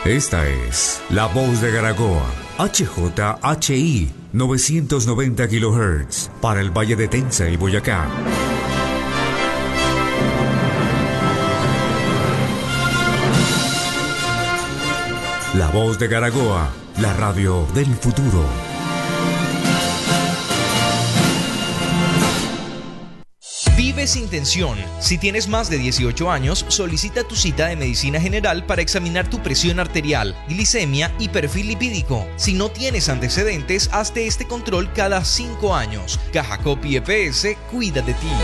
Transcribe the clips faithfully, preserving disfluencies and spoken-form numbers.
Esta es La Voz de Garagoa, H J H I, novecientos noventa kilohertz, para el Valle de Tensa y Boyacá. La Voz de Garagoa, la radio del futuro. Vive sin tensión. Si tienes más de dieciocho años, solicita tu cita de medicina general para examinar tu presión arterial, glicemia y perfil lipídico. Si no tienes antecedentes, hazte este control cada cinco años. Caja Copi E P S cuida de ti.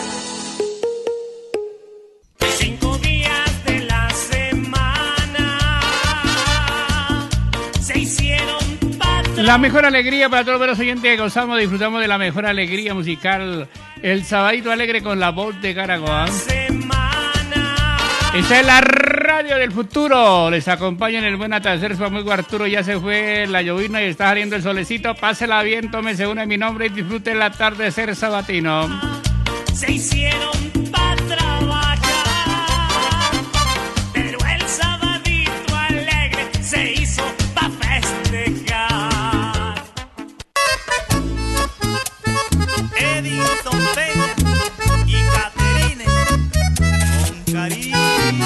Cinco días de la semana se hicieron patrón. La mejor alegría para todos los oyentes que gozamos, disfrutamos de la mejor alegría musical. El sabadito alegre con La Voz de Garagoa. Esta es la radio del futuro. Les acompaña en el buen atardecer su amigo Arturo. Ya se fue la llovina y está saliendo el solecito. Pásela bien, tómese una en mi nombre y disfrute el atardecer sabatino. Se hicieron para trabajar, pero el sabadito alegre se hizo para festejar. Edison Peña y Caterine con cariño.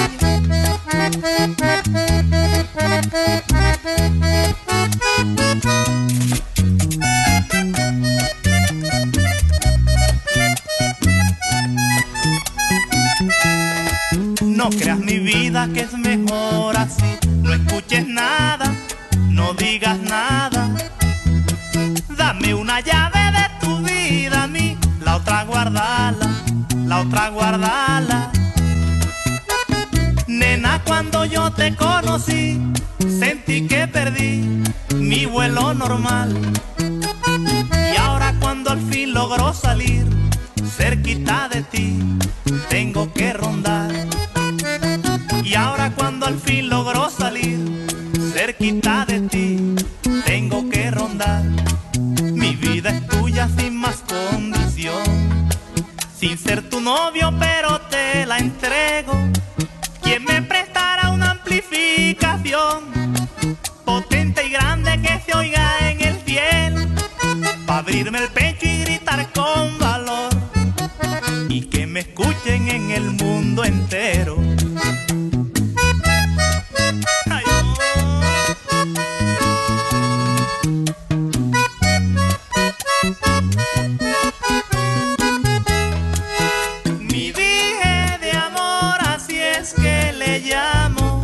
No creas mi vida que es mejor así. No escuches nada, no digas nada. Dame una llave de tu vida a mí, la otra guardala, la otra guardala. Nena, cuando yo te conocí, sentí que perdí mi vuelo normal. Y ahora cuando al fin logro salir cerquita de ti, tengo que rondar. Y ahora cuando al fin logro salir cerquita de ti, tengo que rondar. Mi vida es tuya sin más condición, sin ser tu novio pero te la entrego. ¿Quién me prestará una amplificación potente y grande que se oiga en el cielo, pa' abrirme el pecho y gritar con valor, y que me escuchen en el mundo entero? Ay, oh. Mi dije de amor, así es que le llamo,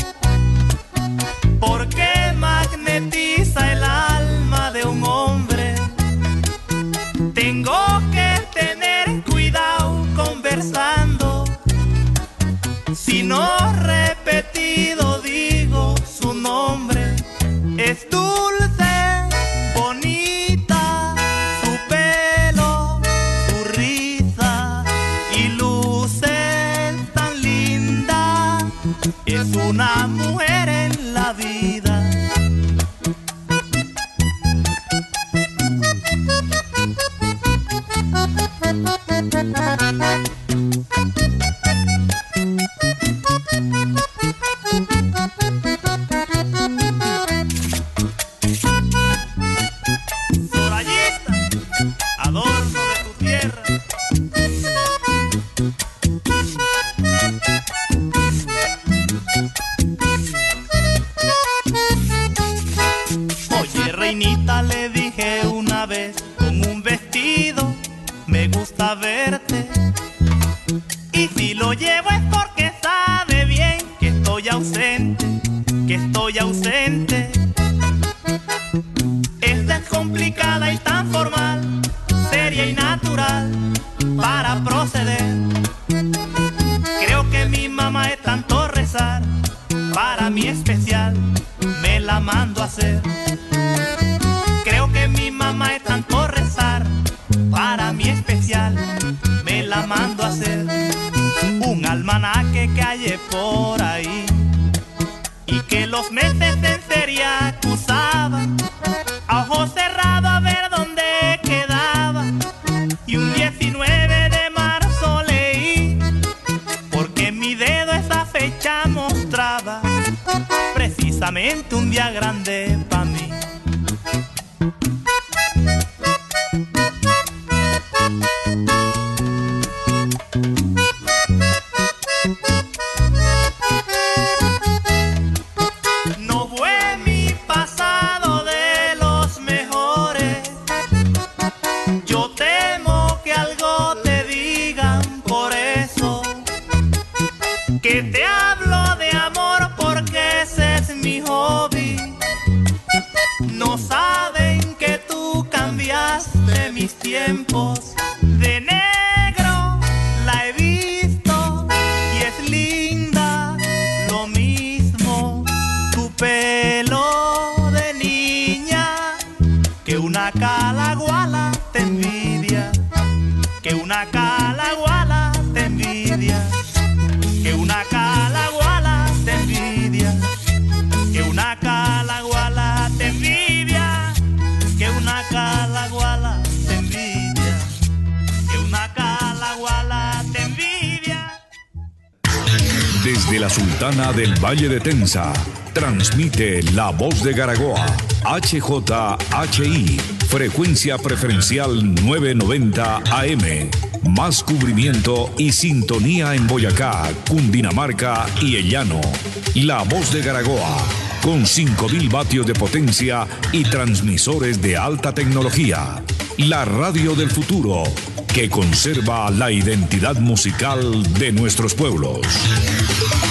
porque magnetiza el alma de un hombre. Tengo que tener cuidado conversando, si no repetido digo su nombre. Es dulce, bonita, su pelo, su risa y luces tan linda. Es una mujer en la vida. Sorayita, adorno de tu tierra. Oye, reinita, le dije una vez, con un vestido me gusta verte. Y si lo llevo es porque sabe bien que estoy ausente, que estoy ausente. Es descomplicada y tan formal, seria y natural para proceder. Creo que mi mamá es tanto rezar, para mí especial me la mando a hacer. Creo que mi mamá es tanto rezar, para mí especial me la mando a hacer. Un almanaque que hallé por ahí y que los meses en feria acusaban, a ojos cerrados a ver dónde quedaba. Y un diecinueve de marzo leí, porque en mi dedo esa fecha mostraba precisamente cumbia grande pa' mí. No fue mi pasado de los mejores, yo temo que algo te digan por eso, que te hablo de amor porque ese es mi hobby. No saben que tú cambiaste mis tiempos. De negro la he visto y es linda, lo mismo tu pelo de niña, que una calaguala te envidia, que una calaguala te envidia, que una calaguala te envidia, que una calaguala te envidia, que una calaguala te envidia, que una calaguala te envidia. Desde la Sultana del Valle de Tensa, transmite La Voz de Garagoa, H J H I, frecuencia preferencial novecientos noventa A M. Más cubrimiento y sintonía en Boyacá, Cundinamarca y El Llano. La Voz de Garagoa, con cinco mil vatios de potencia y transmisores de alta tecnología. La radio del futuro, que conserva la identidad musical de nuestros pueblos.